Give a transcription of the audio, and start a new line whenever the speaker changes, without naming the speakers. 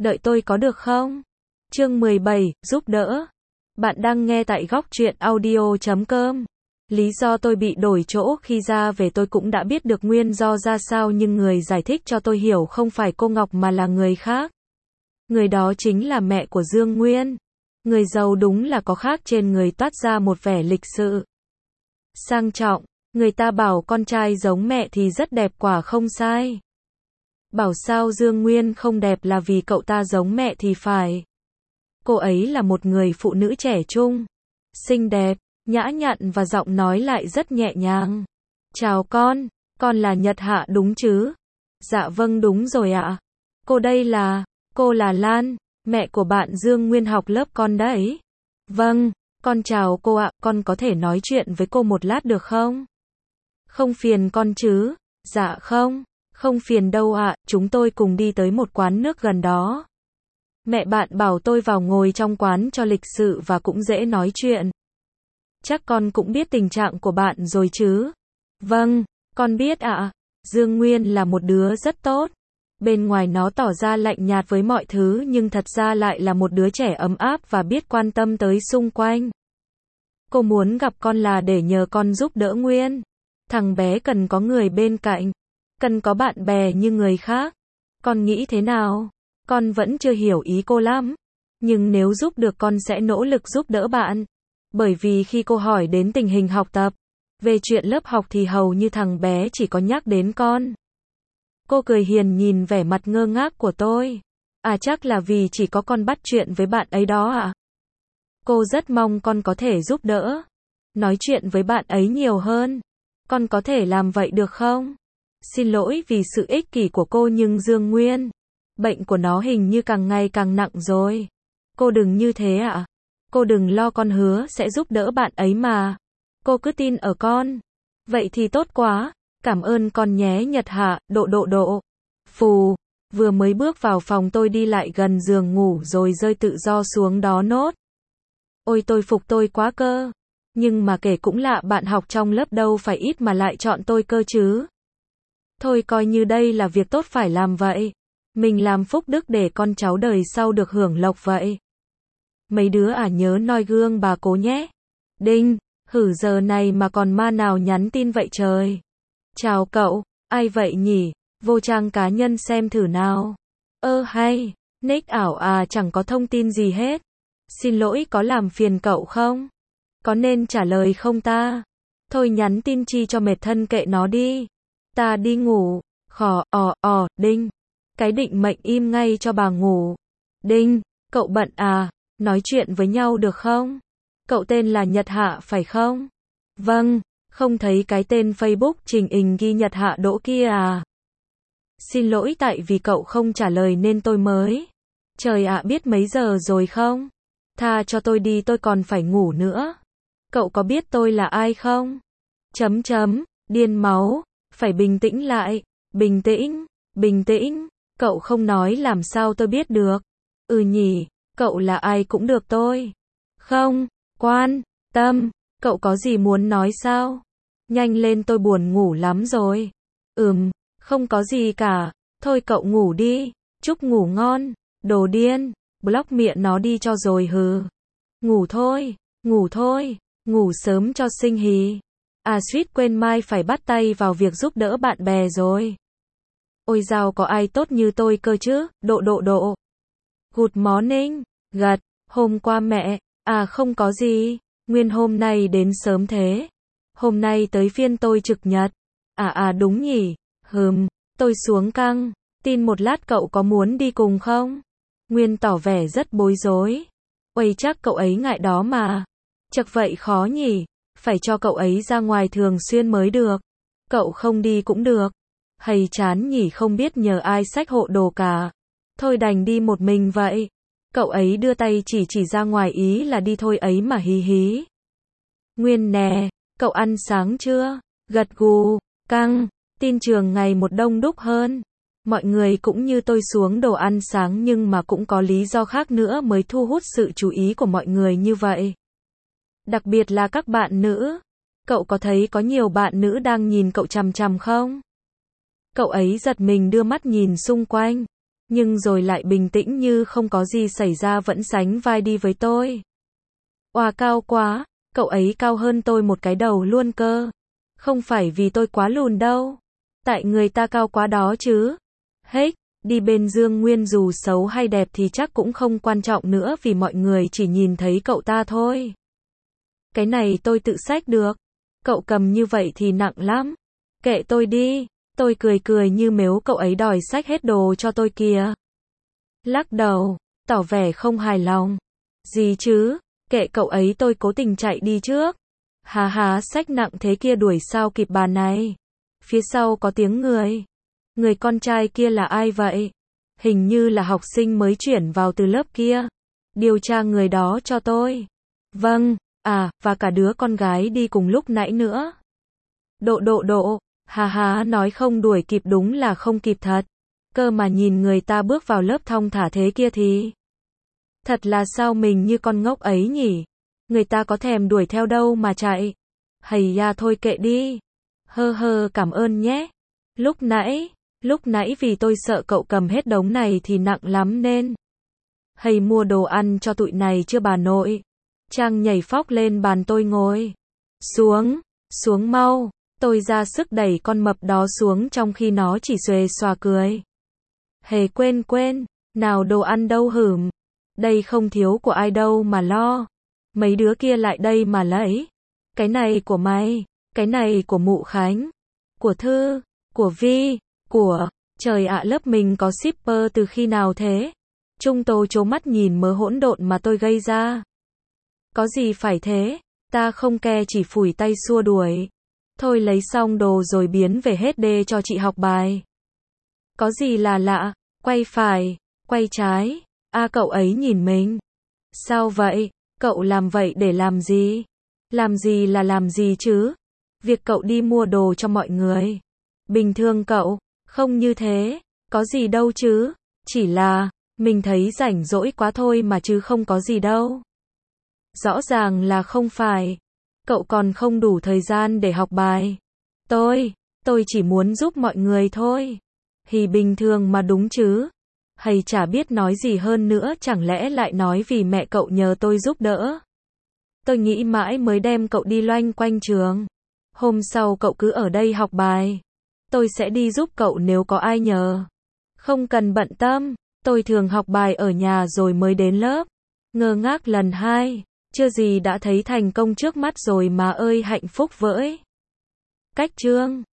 Đợi tôi có được không? Chương 17, giúp đỡ. Bạn đang nghe tại góc truyện audio.com. Lý do tôi bị đổi chỗ khi ra về tôi cũng đã biết được nguyên do ra sao, nhưng người giải thích cho tôi hiểu không phải cô Ngọc mà là người khác. Người đó chính là mẹ của Dương Nguyên. Người giàu đúng là có khác trên người, toát ra một vẻ lịch sự, sang trọng. Người ta bảo con trai giống mẹ thì rất đẹp, quả không sai. Bảo sao Dương Nguyên không đẹp là vì cậu ta giống mẹ thì phải. Cô ấy là một người phụ nữ trẻ trung, xinh đẹp, nhã nhặn và giọng nói lại rất nhẹ nhàng. Chào con là Nhật Hạ đúng chứ? Dạ vâng đúng rồi ạ. Cô là Lan, mẹ của bạn Dương Nguyên học lớp con đấy. Vâng, con chào cô ạ, con có thể nói chuyện với cô một lát được không? Không phiền con chứ? Dạ không phiền đâu ạ, chúng tôi cùng đi tới một quán nước gần đó. Mẹ bạn bảo tôi vào ngồi trong quán cho lịch sự và cũng dễ nói chuyện. Chắc con cũng biết tình trạng của bạn rồi chứ? Vâng, con biết ạ. Dương Nguyên là một đứa rất tốt. Bên ngoài nó tỏ ra lạnh nhạt với mọi thứ nhưng thật ra lại là một đứa trẻ ấm áp và biết quan tâm tới xung quanh. Cô muốn gặp con là để nhờ con giúp đỡ Nguyên. Thằng bé cần có người bên cạnh, cần có bạn bè như người khác. Con nghĩ thế nào? Con vẫn chưa hiểu ý cô lắm. Nhưng nếu giúp được con sẽ nỗ lực giúp đỡ bạn. Bởi vì khi cô hỏi đến tình hình học tập, về chuyện lớp học thì hầu như thằng bé chỉ có nhắc đến con. Cô cười hiền nhìn vẻ mặt ngơ ngác của tôi. À chắc là vì chỉ có con bắt chuyện với bạn ấy đó ạ. Cô rất mong con có thể giúp đỡ. Nói chuyện với bạn ấy nhiều hơn. Con có thể làm vậy được không? Xin lỗi vì sự ích kỷ của cô nhưng Dương Nguyên, bệnh của nó hình như càng ngày càng nặng rồi. Cô đừng như thế ạ. Cô đừng lo, con hứa sẽ giúp đỡ bạn ấy mà. Cô cứ tin ở con. Vậy thì tốt quá. Cảm ơn con nhé Nhật Hạ, độ. Phù, vừa mới bước vào phòng tôi đi lại gần giường ngủ rồi rơi tự do xuống đó nốt. Ôi tôi phục tôi quá cơ. Nhưng mà kể cũng lạ, bạn học trong lớp đâu phải ít mà lại chọn tôi cơ chứ. Thôi coi như đây là việc tốt phải làm vậy. Mình làm phúc đức để con cháu đời sau được hưởng lộc vậy. Mấy đứa nhớ noi gương bà cố nhé. Đinh, hử giờ này mà còn ma nào nhắn tin vậy trời. Chào cậu, ai vậy nhỉ? Vô trang cá nhân xem thử nào. Hay, nick ảo chẳng có thông tin gì hết. Xin lỗi, có làm phiền cậu không? Có nên trả lời không ta? Thôi nhắn tin chi cho mệt thân, kệ nó đi. Ta đi ngủ. Đinh. Cái định mệnh im ngay cho bà ngủ. Đinh, cậu bận nói chuyện với nhau được không? Cậu tên là Nhật Hạ phải không? Vâng, không thấy cái tên Facebook trình hình ghi Nhật Hạ Đỗ kia à? Xin lỗi tại vì cậu không trả lời nên tôi mới. Trời ạ, biết mấy giờ rồi không? Tha cho tôi đi, tôi còn phải ngủ nữa. Cậu có biết tôi là ai không? Điên máu, phải bình tĩnh lại, bình tĩnh, cậu không nói làm sao tôi biết được. Nhỉ, cậu là ai cũng được, tôi không quan tâm, cậu có gì muốn nói sao? Nhanh lên, tôi buồn ngủ lắm rồi. Không có gì cả, thôi cậu ngủ đi, chúc ngủ ngon, đồ điên, block miệng nó đi cho rồi hừ. Ngủ thôi, ngủ sớm cho sinh hì. Suýt quên mai phải bắt tay vào việc giúp đỡ bạn bè rồi. Ôi dào, có ai tốt như tôi cơ chứ? Độ. Good morning. Gật. Hôm qua mẹ. Không có gì. Nguyên hôm nay đến sớm thế. Hôm nay tới phiên tôi trực nhật. Đúng nhỉ. Tôi xuống căng. Tin một lát, cậu có muốn đi cùng không? Nguyên tỏ vẻ rất bối rối. Ôi chắc cậu ấy ngại đó mà. Chật vậy khó nhỉ. Phải cho cậu ấy ra ngoài thường xuyên mới được. Cậu không đi cũng được. Hay chán nhỉ, không biết nhờ ai xách hộ đồ cả. Thôi đành đi một mình vậy. Cậu ấy đưa tay chỉ ra ngoài, ý là đi thôi ấy mà hí. Nguyên nè, cậu ăn sáng chưa? Gật gù, căng. Tin trường ngày một đông đúc hơn. Mọi người cũng như tôi xuống đồ ăn sáng, nhưng mà cũng có lý do khác nữa mới thu hút sự chú ý của mọi người như vậy. Đặc biệt là các bạn nữ. Cậu có thấy có nhiều bạn nữ đang nhìn cậu chằm chằm không? Cậu ấy giật mình đưa mắt nhìn xung quanh. nhưng rồi lại bình tĩnh như không có gì xảy ra vẫn sánh vai đi với tôi. Oa cao quá, cậu ấy cao hơn tôi một cái đầu luôn cơ. Không phải vì tôi quá lùn đâu. Tại người ta cao quá đó chứ. Hết, đi bên Dương Nguyên dù xấu hay đẹp thì chắc cũng không quan trọng nữa vì mọi người chỉ nhìn thấy cậu ta thôi. Cái này tôi tự xách được. Cậu cầm như vậy thì nặng lắm. Kệ tôi đi. Tôi cười cười như mếu cậu ấy đòi xách hết đồ cho tôi kìa. Lắc đầu, tỏ vẻ không hài lòng. Gì chứ, kệ cậu ấy tôi cố tình chạy đi trước. Hà hà xách nặng thế kia đuổi sao kịp bà này. Phía sau có tiếng người. Người con trai kia là ai vậy? Hình như là học sinh mới chuyển vào từ lớp kia. Điều tra người đó cho tôi. Vâng, và cả đứa con gái đi cùng lúc nãy nữa. Độ, hà hà nói không đuổi kịp đúng là không kịp thật. Cơ mà nhìn người ta bước vào lớp thong thả thế kia thì. Thật là sao mình như con ngốc ấy nhỉ? Người ta có thèm đuổi theo đâu mà chạy. Hầy ya thôi kệ đi. Cảm ơn nhé. Lúc nãy vì tôi sợ cậu cầm hết đống này thì nặng lắm nên. Hầy mua đồ ăn cho tụi này chưa bà nội. Trang nhảy phóc lên bàn tôi ngồi. Xuống mau. Tôi ra sức đẩy con mập đó xuống trong khi nó chỉ xuề xòa cười. Hề quên, nào đồ ăn đâu hửm. Đây không thiếu của ai đâu mà lo. Mấy đứa kia lại đây mà lấy. Cái này của mày, cái này của Mụ Khánh, của Thư, của Vi, trời ạ lớp mình có shipper từ khi nào thế? Trung Tố trố mắt nhìn mớ hỗn độn mà tôi gây ra. Có gì phải thế, ta không ke chỉ phủi tay xua đuổi. Thôi lấy xong đồ rồi biến về hết đê cho chị học bài. Có gì là lạ, quay phải, quay trái, cậu ấy nhìn mình. Sao vậy, cậu làm vậy để làm gì? Làm gì là làm gì chứ? Việc cậu đi mua đồ cho mọi người. Bình thường cậu, không như thế, có gì đâu chứ, chỉ là, mình thấy rảnh rỗi quá thôi mà chứ không có gì đâu. Rõ ràng là không phải. Cậu còn không đủ thời gian để học bài. Tôi chỉ muốn giúp mọi người thôi. Thì bình thường mà đúng chứ. Hay chả biết nói gì hơn nữa chẳng lẽ lại nói vì mẹ cậu nhờ tôi giúp đỡ. Tôi nghĩ mãi mới đem cậu đi loanh quanh trường. Hôm sau cậu cứ ở đây học bài. Tôi sẽ đi giúp cậu nếu có ai nhờ. Không cần bận tâm, tôi thường học bài ở nhà rồi mới đến lớp. Ngơ ngác lần 2, chưa gì đã thấy thành công trước mắt rồi mà ơi hạnh phúc vỡi. Cách chương